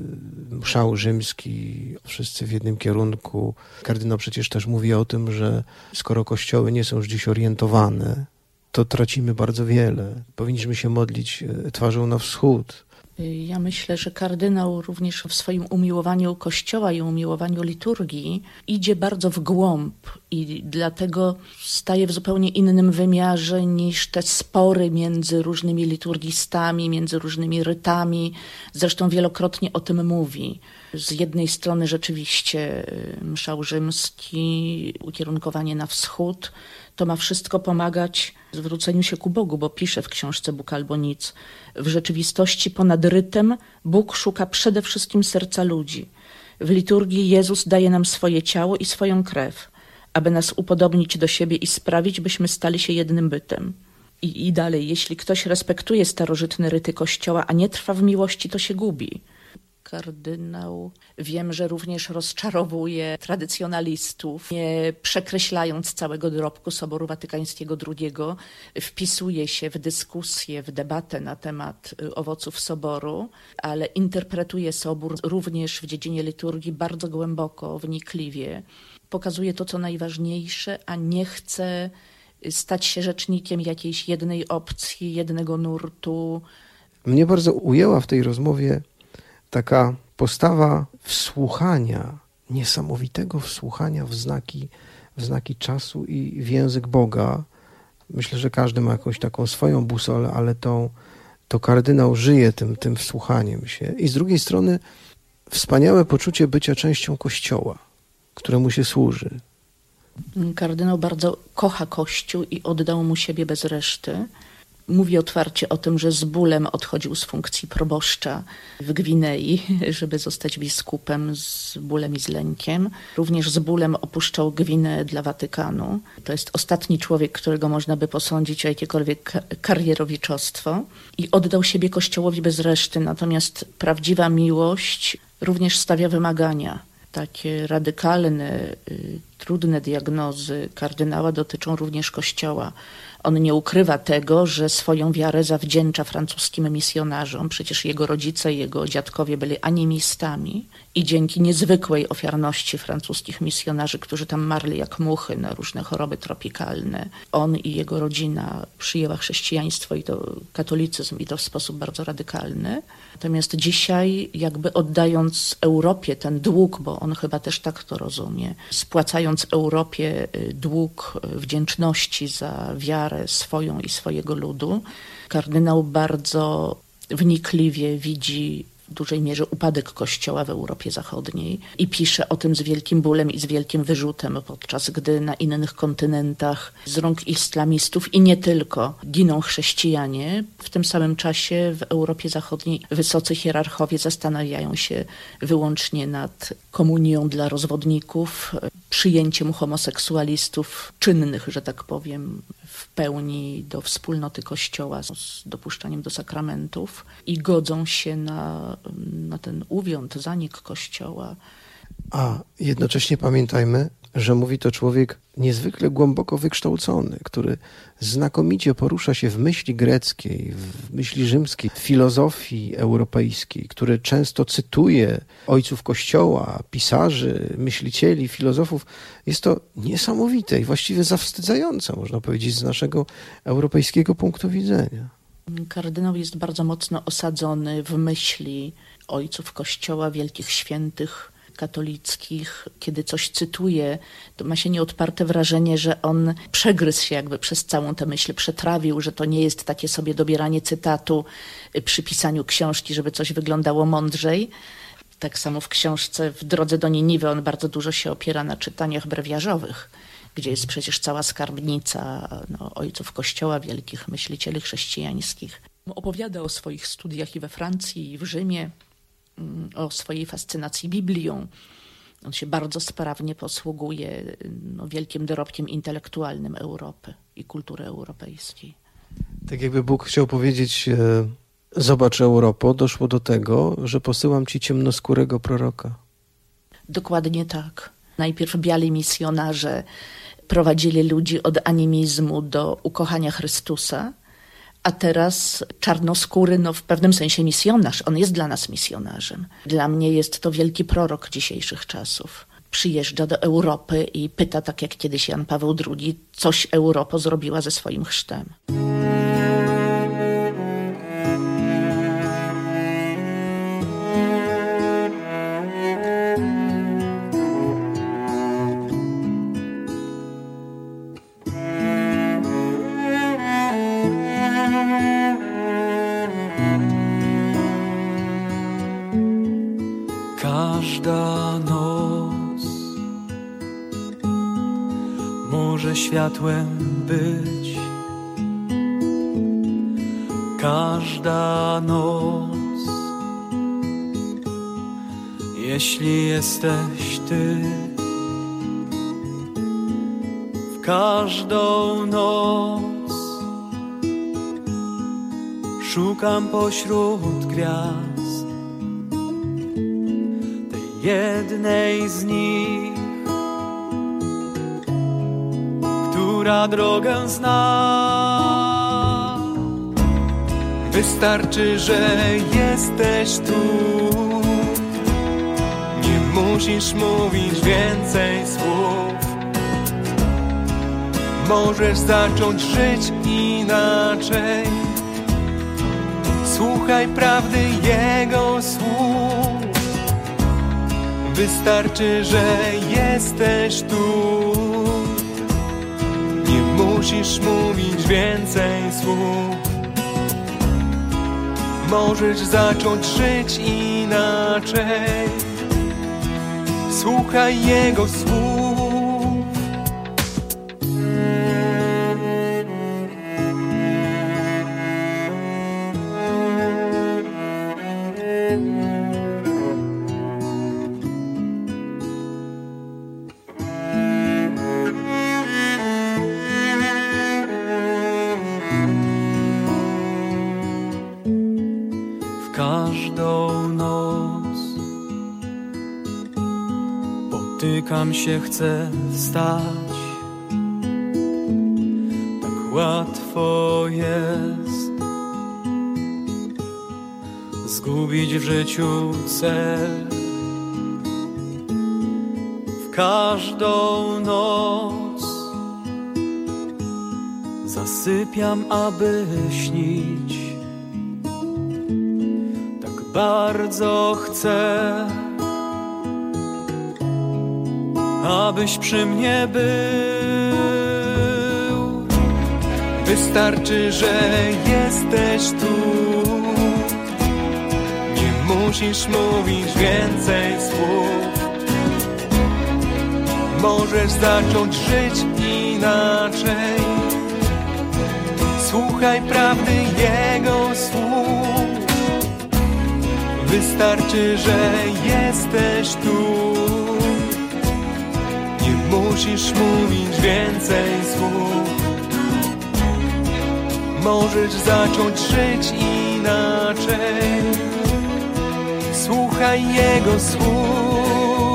mszał rzymski, wszyscy w jednym kierunku. Kardynał przecież też mówi o tym, że skoro kościoły nie są już dziś orientowane, to tracimy bardzo wiele. Powinniśmy się modlić twarzą na wschód. Ja myślę, że kardynał również w swoim umiłowaniu Kościoła i umiłowaniu liturgii idzie bardzo w głąb i dlatego staje w zupełnie innym wymiarze niż te spory między różnymi liturgistami, między różnymi rytami. Zresztą wielokrotnie o tym mówi. Z jednej strony rzeczywiście mszał rzymski, ukierunkowanie na wschód, to ma wszystko pomagać zwróceniu się ku Bogu, bo pisze w książce Bóg albo nic. W rzeczywistości ponad rytem Bóg szuka przede wszystkim serca ludzi. W liturgii Jezus daje nam swoje ciało i swoją krew, aby nas upodobnić do siebie i sprawić, byśmy stali się jednym bytem. I dalej, jeśli ktoś respektuje starożytne ryty Kościoła, a nie trwa w miłości, to się gubi. Kardynał, wiem, że również rozczarowuje tradycjonalistów, nie przekreślając całego dorobku Soboru Watykańskiego II, wpisuje się w dyskusję, w debatę na temat owoców Soboru, ale interpretuje Sobór również w dziedzinie liturgii bardzo głęboko, wnikliwie. Pokazuje to, co najważniejsze, a nie chce stać się rzecznikiem jakiejś jednej opcji, jednego nurtu. Mnie bardzo ujęła w tej rozmowie taka postawa wsłuchania, niesamowitego wsłuchania w znaki czasu i w język Boga. Myślę, że każdy ma jakąś taką swoją busolę, ale to kardynał żyje tym wsłuchaniem się. I z drugiej strony wspaniałe poczucie bycia częścią Kościoła, któremu się służy. Kardynał bardzo kocha Kościół i oddał mu siebie bez reszty. Mówi otwarcie o tym, że z bólem odchodził z funkcji proboszcza w Gwinei, żeby zostać biskupem, z bólem i z lękiem. Również z bólem opuszczał Gwineę dla Watykanu. To jest ostatni człowiek, którego można by posądzić o jakiekolwiek karierowiczostwo. I oddał siebie Kościołowi bez reszty. Natomiast prawdziwa miłość również stawia wymagania. Takie radykalne, trudne diagnozy kardynała dotyczą również Kościoła. On nie ukrywa tego, że swoją wiarę zawdzięcza francuskim misjonarzom. Przecież jego rodzice i jego dziadkowie byli animistami i dzięki niezwykłej ofiarności francuskich misjonarzy, którzy tam marli jak muchy na różne choroby tropikalne, on i jego rodzina przyjęła chrześcijaństwo i to katolicyzm i to w sposób bardzo radykalny. Natomiast dzisiaj jakby oddając Europie ten dług, bo on chyba też tak to rozumie, spłacając Europie dług wdzięczności za wiarę swoją i swojego ludu, kardynał bardzo wnikliwie widzi w dużej mierze upadek Kościoła w Europie Zachodniej i pisze o tym z wielkim bólem i z wielkim wyrzutem, podczas gdy na innych kontynentach z rąk islamistów i nie tylko giną chrześcijanie. W tym samym czasie w Europie Zachodniej wysocy hierarchowie zastanawiają się wyłącznie nad komunią dla rozwodników, przyjęciem homoseksualistów czynnych, że tak powiem, w pełni do wspólnoty Kościoła z dopuszczaniem do sakramentów i godzą się na ten uwiąd, zanik Kościoła. A jednocześnie pamiętajmy, że mówi to człowiek niezwykle głęboko wykształcony, który znakomicie porusza się w myśli greckiej, w myśli rzymskiej, w filozofii europejskiej, który często cytuje ojców Kościoła, pisarzy, myślicieli, filozofów. Jest to niesamowite i właściwie zawstydzające, można powiedzieć, z naszego europejskiego punktu widzenia. Kardynał jest bardzo mocno osadzony w myśli ojców Kościoła, wielkich świętych katolickich. Kiedy coś cytuje, to ma się nieodparte wrażenie, że on przegryzł się jakby przez całą tę myśl, przetrawił, że to nie jest takie sobie dobieranie cytatu przy pisaniu książki, żeby coś wyglądało mądrzej. Tak samo w książce W drodze do Niniwy on bardzo dużo się opiera na czytaniach brewiarzowych, gdzie jest przecież cała skarbnica ojców Kościoła, wielkich myślicieli chrześcijańskich. Opowiada o swoich studiach i we Francji, i w Rzymie, o swojej fascynacji Biblią. On się bardzo sprawnie posługuje wielkim dorobkiem intelektualnym Europy i kultury europejskiej. Tak jakby Bóg chciał powiedzieć, Zobacz, Europo, doszło do tego, że posyłam ci ciemnoskórego proroka. Dokładnie tak. Najpierw biali misjonarze prowadzili ludzi od animizmu do ukochania Chrystusa, a teraz czarnoskóry, w pewnym sensie misjonarz. On jest dla nas misjonarzem. Dla mnie jest to wielki prorok dzisiejszych czasów. Przyjeżdża do Europy i pyta, tak jak kiedyś Jan Paweł II, coś Europo zrobiła ze swoim chrztem. Każda noc może światłem być. Każda noc, jeśli jesteś Ty. W każdą noc szukam pośród gwiazd jednej z nich, która drogę zna. Wystarczy, że jesteś tu. Nie musisz mówić więcej słów. Możesz zacząć żyć inaczej. Słuchaj prawdy Jego słów. Wystarczy, że jesteś tu. Nie musisz mówić więcej słów. Możesz zacząć żyć inaczej. Słuchaj Jego słów. Potykam się, chcę wstać. Tak łatwo jest zgubić w życiu cel. W każdą noc zasypiam, aby śnić. Tak bardzo chcę, abyś przy mnie był. Wystarczy, że jesteś tu. Nie musisz mówić więcej słów. Możesz zacząć żyć inaczej. Słuchaj prawdy Jego słów. Wystarczy, że jesteś tu. Musisz mówić więcej słów. Możesz zacząć żyć inaczej. Słuchaj Jego słów.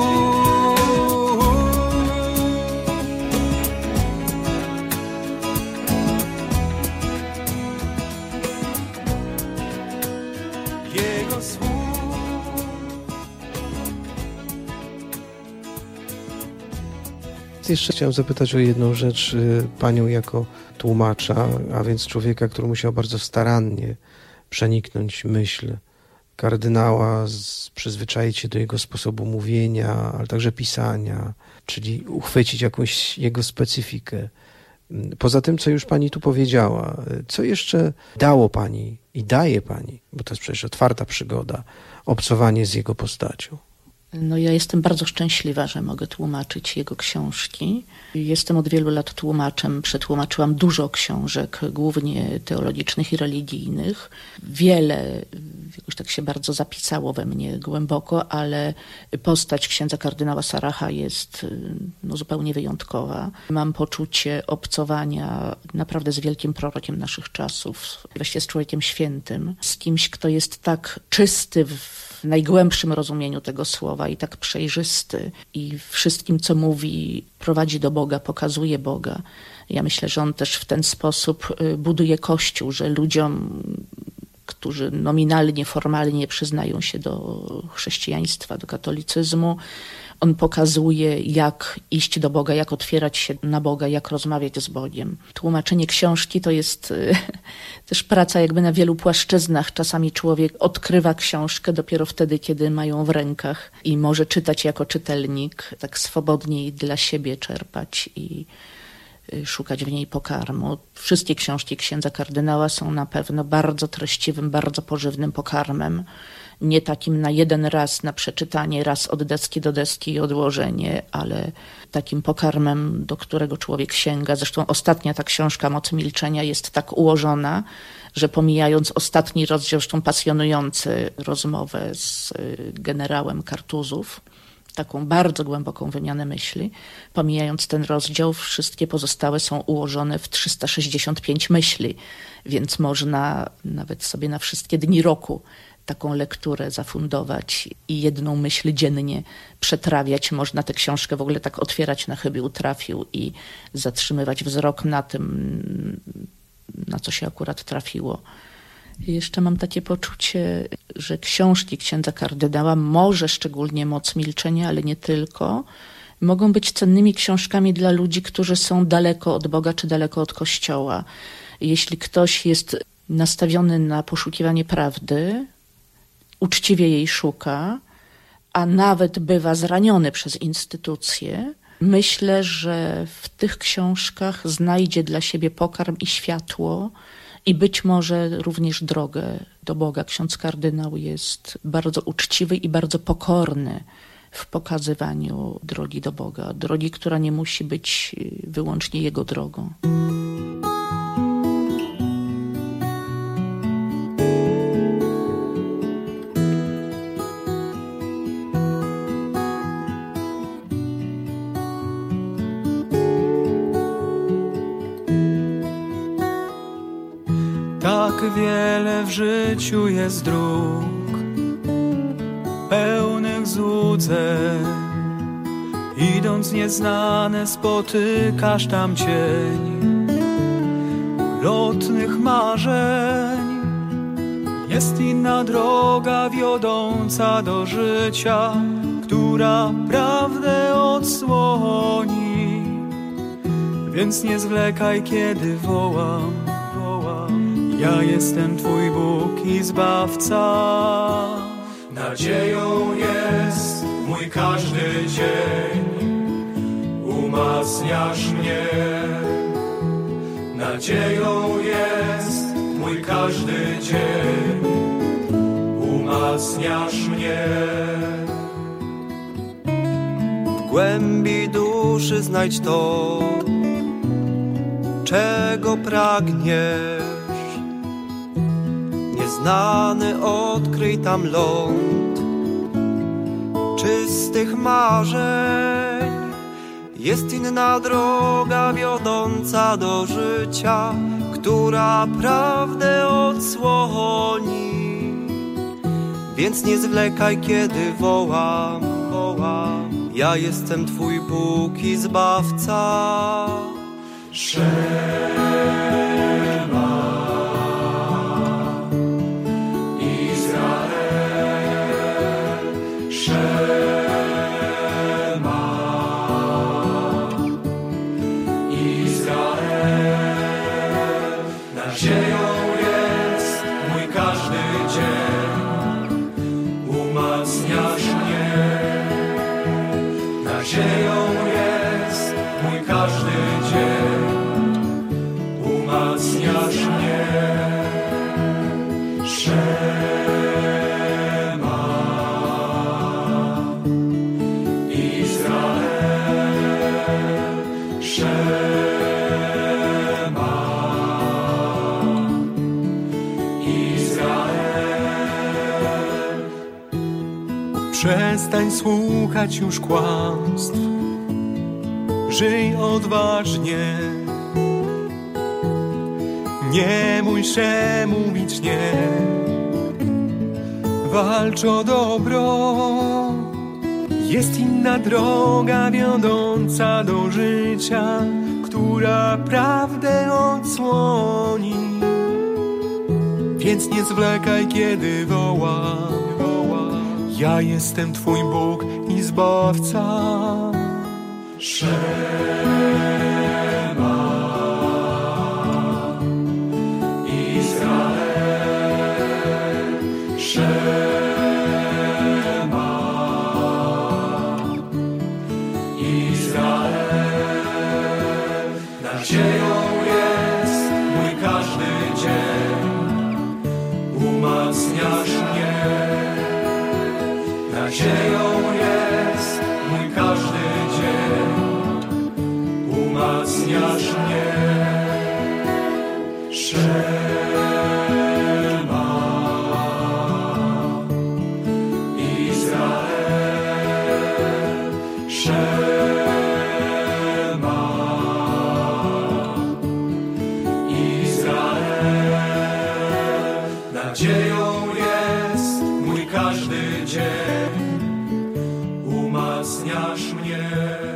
Jego słów. Jeszcze chciałem zapytać o jedną rzecz panią jako tłumacza, a więc człowieka, który musiał bardzo starannie przeniknąć myśl kardynała, przyzwyczaić się do jego sposobu mówienia, ale także pisania, czyli uchwycić jakąś jego specyfikę. Poza tym, co już pani tu powiedziała, co jeszcze dało pani i daje pani, bo to jest przecież otwarta przygoda, obcowanie z jego postacią? No ja jestem bardzo szczęśliwa, że mogę tłumaczyć jego książki. Jestem od wielu lat tłumaczem, przetłumaczyłam dużo książek, głównie teologicznych i religijnych. Wiele jakoś tak się bardzo zapisało we mnie głęboko, ale postać księdza kardynała Saraha jest zupełnie wyjątkowa. Mam poczucie obcowania naprawdę z wielkim prorokiem naszych czasów, właściwie z człowiekiem świętym, z kimś, kto jest tak czysty w najgłębszym rozumieniu tego słowa i tak przejrzysty i wszystkim, co mówi, prowadzi do Boga, pokazuje Boga. Ja myślę, że on też w ten sposób buduje Kościół, że ludziom, którzy nominalnie, formalnie przyznają się do chrześcijaństwa, do katolicyzmu, on pokazuje, jak iść do Boga, jak otwierać się na Boga, jak rozmawiać z Bogiem. Tłumaczenie książki to jest też praca jakby na wielu płaszczyznach. Czasami człowiek odkrywa książkę dopiero wtedy, kiedy ma ją w rękach i może czytać jako czytelnik, tak swobodniej dla siebie czerpać i szukać w niej pokarmu. Wszystkie książki księdza kardynała są na pewno bardzo treściwym, bardzo pożywnym pokarmem. Nie takim na jeden raz, na przeczytanie, raz od deski do deski i odłożenie, ale takim pokarmem, do którego człowiek sięga. Zresztą ostatnia ta książka, Moc milczenia, jest tak ułożona, że pomijając ostatni rozdział, zresztą pasjonujący rozmowę z generałem Kartuzów, taką bardzo głęboką wymianę myśli, pomijając ten rozdział, wszystkie pozostałe są ułożone w 365 myśli, więc można nawet sobie na wszystkie dni roku taką lekturę zafundować i jedną myśl dziennie przetrawiać. Można tę książkę w ogóle tak otwierać na chybił trafił i zatrzymywać wzrok na tym, na co się akurat trafiło. I jeszcze mam takie poczucie, że książki księdza kardynała, może szczególnie Moc milczenia, ale nie tylko, mogą być cennymi książkami dla ludzi, którzy są daleko od Boga czy daleko od Kościoła. Jeśli ktoś jest nastawiony na poszukiwanie prawdy, uczciwie jej szuka, a nawet bywa zraniony przez instytucje, myślę, że w tych książkach znajdzie dla siebie pokarm i światło i być może również drogę do Boga. Ksiądz kardynał jest bardzo uczciwy i bardzo pokorny w pokazywaniu drogi do Boga. Drogi, która nie musi być wyłącznie jego drogą. Tak wiele w życiu jest dróg, pełnych złudzeń. Idąc nieznane spotykasz tam cień lotnych marzeń. Jest inna droga wiodąca do życia, która prawdę odsłoni. Więc nie zwlekaj, kiedy wołam. Ja jestem Twój Bóg i Zbawca. Nadzieją jest mój każdy dzień, umacniasz mnie. Nadzieją jest mój każdy dzień, umacniasz mnie. W głębi duszy znajdź to, czego pragniesz. Nieznany odkryj tam ląd czystych marzeń. Jest inna droga wiodąca do życia, która prawdę odsłoni. Więc nie zwlekaj, kiedy wołam. Ja jestem Twój Bóg i Zbawca. Nadzieją jest mój każdy dzień, Przestań słuchać już kłamstw, żyj odważnie. Nie bój się mówić nie, walcz o dobro. Jest inna droga wiodąca do życia, która prawdę odsłoni. Więc nie zwlekaj, kiedy wołam. Ja jestem Twój Bóg i Zbawca. Nadzieją jest mój każdy dzień, umacniasz mnie. Nadzieją jest mój każdy dzień, umacniasz mnie. Szema Izrael, Szema Izrael. Nadzieją jest mój każdy dzień, umacniasz mnie.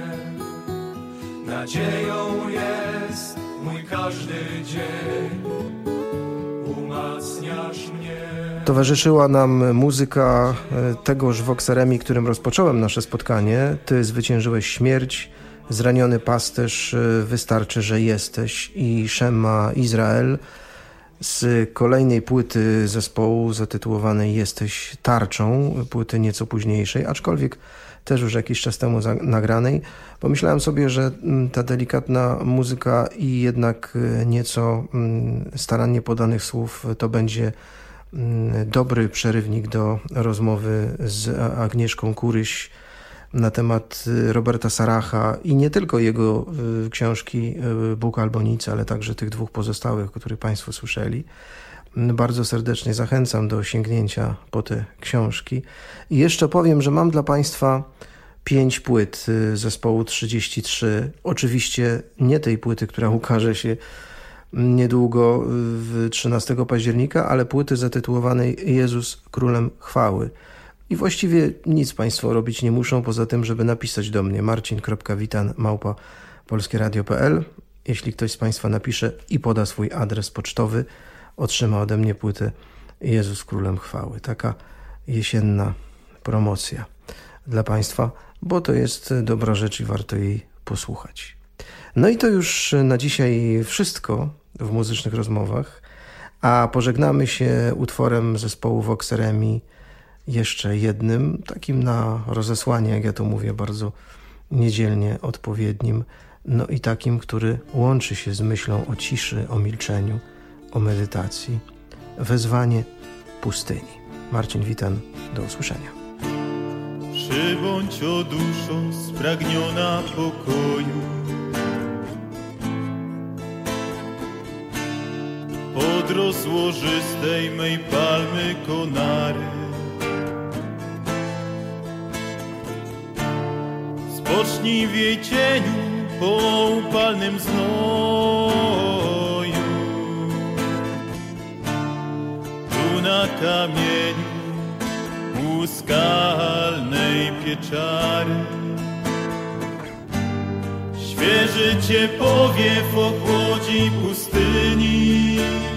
Nadzieją jest mój każdy dzień, umacniasz mnie. Towarzyszyła nam muzyka tegoż Vox Eremi, którym rozpocząłem nasze spotkanie. Ty zwyciężyłeś śmierć, zraniony pasterz, wystarczy, że jesteś, i Szema Izrael z kolejnej płyty zespołu zatytułowanej Jesteś tarczą, płyty nieco późniejszej, aczkolwiek też już jakiś czas temu nagranej. Pomyślałem sobie, że ta delikatna muzyka i jednak nieco starannie podanych słów to będzie dobry przerywnik do rozmowy z Agnieszką Kuryś na temat Roberta Saracha i nie tylko jego książki Bóg albo nic, ale także tych dwóch pozostałych, o których Państwo słyszeli. Bardzo serdecznie zachęcam do sięgnięcia po te książki. I jeszcze powiem, że mam dla Państwa 5 płyt zespołu 33. Oczywiście nie tej płyty, która ukaże się niedługo, 13 października, ale płyty zatytułowanej Jezus Królem Chwały. I właściwie nic Państwo robić nie muszą, poza tym, żeby napisać do mnie marcin.witan@polskieradio.pl. Jeśli ktoś z Państwa napisze i poda swój adres pocztowy, otrzyma ode mnie płytę Jezus Królem Chwały. Taka jesienna promocja dla Państwa, bo to jest dobra rzecz i warto jej posłuchać. No i to już na dzisiaj wszystko w muzycznych rozmowach, a pożegnamy się utworem zespołu Vox Eremi, jeszcze jednym, takim na rozesłanie, jak ja to mówię, bardzo niedzielnie odpowiednim, no i takim, który łączy się z myślą o ciszy, o milczeniu, o medytacji. Wezwanie pustyni. Marcin Witan, do usłyszenia. Przybądź, o duszo spragniona pokoju, pod rozłożystej mej palmy konary. Spocznij w jej cieniu po upalnym znoju, tu na kamieniu u skalnej pieczary. Świeży cię powiew ochłodzi pustyni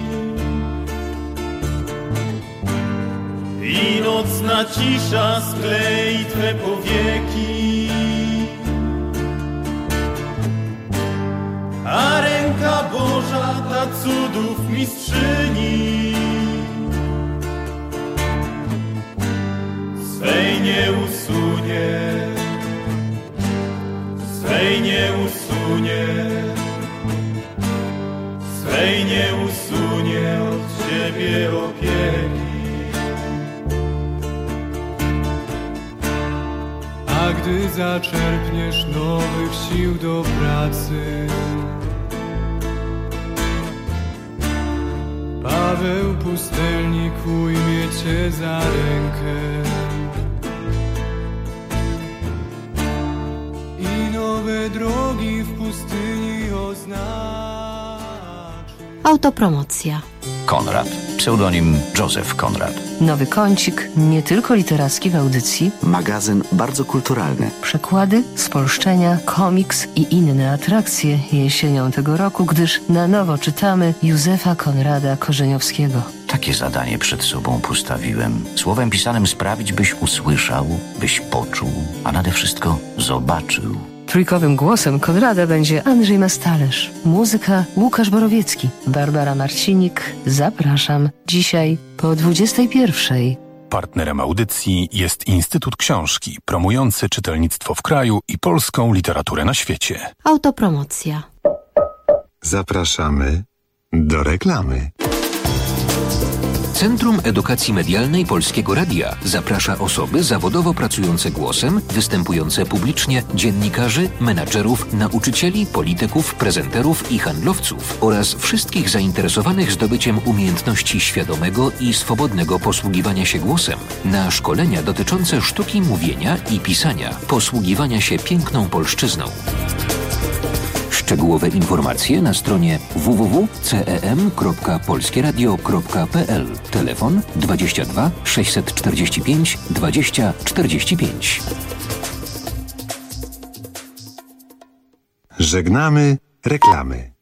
i nocna cisza sklei twe powieki, a ręka Boża, ta cudów mistrzyni, swej nie usunie, swej nie usunie, swej nie usunie od ciebie opieki. A gdy zaczerpniesz nowych sił do pracy, Paweł pustelnik ujmie cię za rękę. nowe drogi w pustyni oznaczy. Autopromocja. Konrad. Pseudonim Józef Konrad. Nowy kącik, nie tylko literacki w audycji. Magazyn bardzo kulturalny. Przekłady, spolszczenia, komiks i inne atrakcje jesienią tego roku, gdyż na nowo czytamy Józefa Konrada Korzeniowskiego. Takie zadanie przed sobą postawiłem. Słowem pisanym sprawić, byś usłyszał, byś poczuł, a nade wszystko zobaczył. Trójkowym głosem Konrada będzie Andrzej Mastalerz. Muzyka Łukasz Borowiecki. Barbara Marcinik. Zapraszam. Dzisiaj po 21:00. Partnerem audycji jest Instytut Książki, promujący czytelnictwo w kraju i polską literaturę na świecie. Autopromocja. Zapraszamy do reklamy. Centrum Edukacji Medialnej Polskiego Radia zaprasza osoby zawodowo pracujące głosem, występujące publicznie, dziennikarzy, menadżerów, nauczycieli, polityków, prezenterów i handlowców oraz wszystkich zainteresowanych zdobyciem umiejętności świadomego i swobodnego posługiwania się głosem na szkolenia dotyczące sztuki mówienia i pisania, posługiwania się piękną polszczyzną. Szczegółowe informacje na stronie www.cem.polskieradio.pl. Telefon 22 645 20 45. Żegnamy reklamy.